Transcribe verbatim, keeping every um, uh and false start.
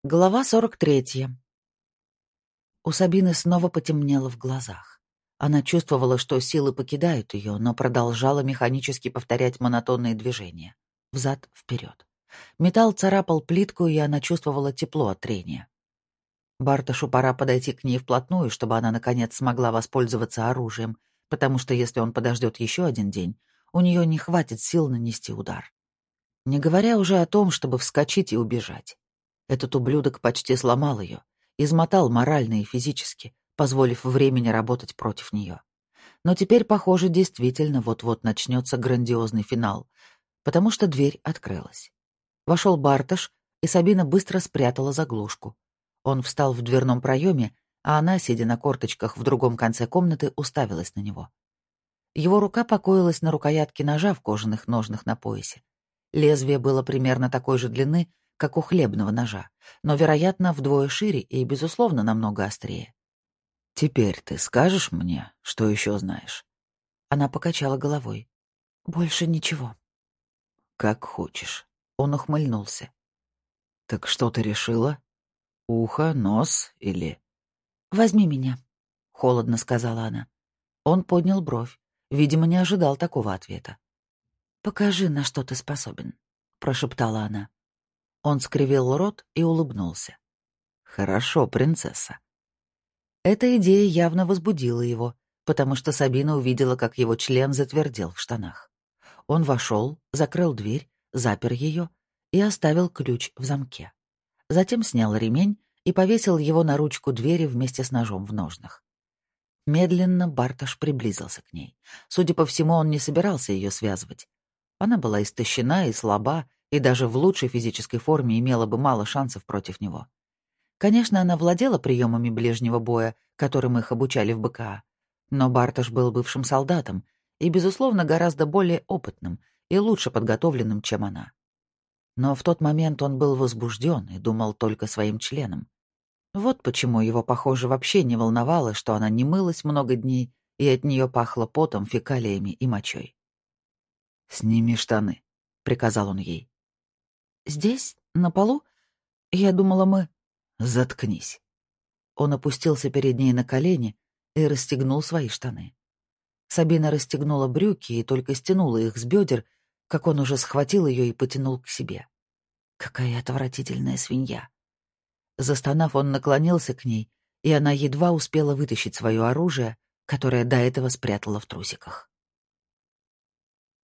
Глава сорок третья. У Сабины снова потемнело в глазах. Она чувствовала, что силы покидают ее, но продолжала механически повторять монотонные движения. Взад, вперед. Металл царапал плитку, и она чувствовала тепло от трения. Барташу пора подойти к ней вплотную, чтобы она, наконец, смогла воспользоваться оружием, потому что если он подождет еще один день, у нее не хватит сил нанести удар. Не говоря уже о том, чтобы вскочить и убежать. Этот ублюдок почти сломал ее, измотал морально и физически, позволив времени работать против нее. Но теперь, похоже, действительно вот-вот начнется грандиозный финал, потому что дверь открылась. Вошел Барташ, и Сабина быстро спрятала заглушку. Он встал в дверном проеме, а она, сидя на корточках в другом конце комнаты, уставилась на него. Его рука покоилась на рукоятке ножа в кожаных ножнах на поясе. Лезвие было примерно такой же длины, как у хлебного ножа, но, вероятно, вдвое шире и, безусловно, намного острее. «Теперь ты скажешь мне, что еще знаешь?» Она покачала головой. «Больше ничего». «Как хочешь». Он ухмыльнулся. «Так что ты решила? Ухо, нос или...» «Возьми меня», — холодно сказала она. Он поднял бровь. Видимо, не ожидал такого ответа. «Покажи, на что ты способен», — прошептала она. Он скривил рот и улыбнулся. «Хорошо, принцесса». Эта идея явно возбудила его, потому что Сабина увидела, как его член затвердел в штанах. Он вошел, закрыл дверь, запер ее и оставил ключ в замке. Затем снял ремень и повесил его на ручку двери вместе с ножом в ножнах. Медленно Барташ приблизился к ней. Судя по всему, он не собирался ее связывать. Она была истощена и слаба, и даже в лучшей физической форме имела бы мало шансов против него. Конечно, она владела приемами ближнего боя, которым их обучали в БКА, но Барташ был бывшим солдатом и, безусловно, гораздо более опытным и лучше подготовленным, чем она. Но в тот момент он был возбужден и думал только своим членом. Вот почему его, похоже, вообще не волновало, что она не мылась много дней, и от нее пахло потом, фекалиями и мочой. «Сними штаны», — приказал он ей. «Здесь? На полу? Я думала, мы...» «Заткнись». Он опустился перед ней на колени и расстегнул свои штаны. Сабина расстегнула брюки и только стянула их с бедер, как он уже схватил ее и потянул к себе. Какая отвратительная свинья. Застонав, он наклонился к ней, и она едва успела вытащить свое оружие, которое до этого спрятала в трусиках.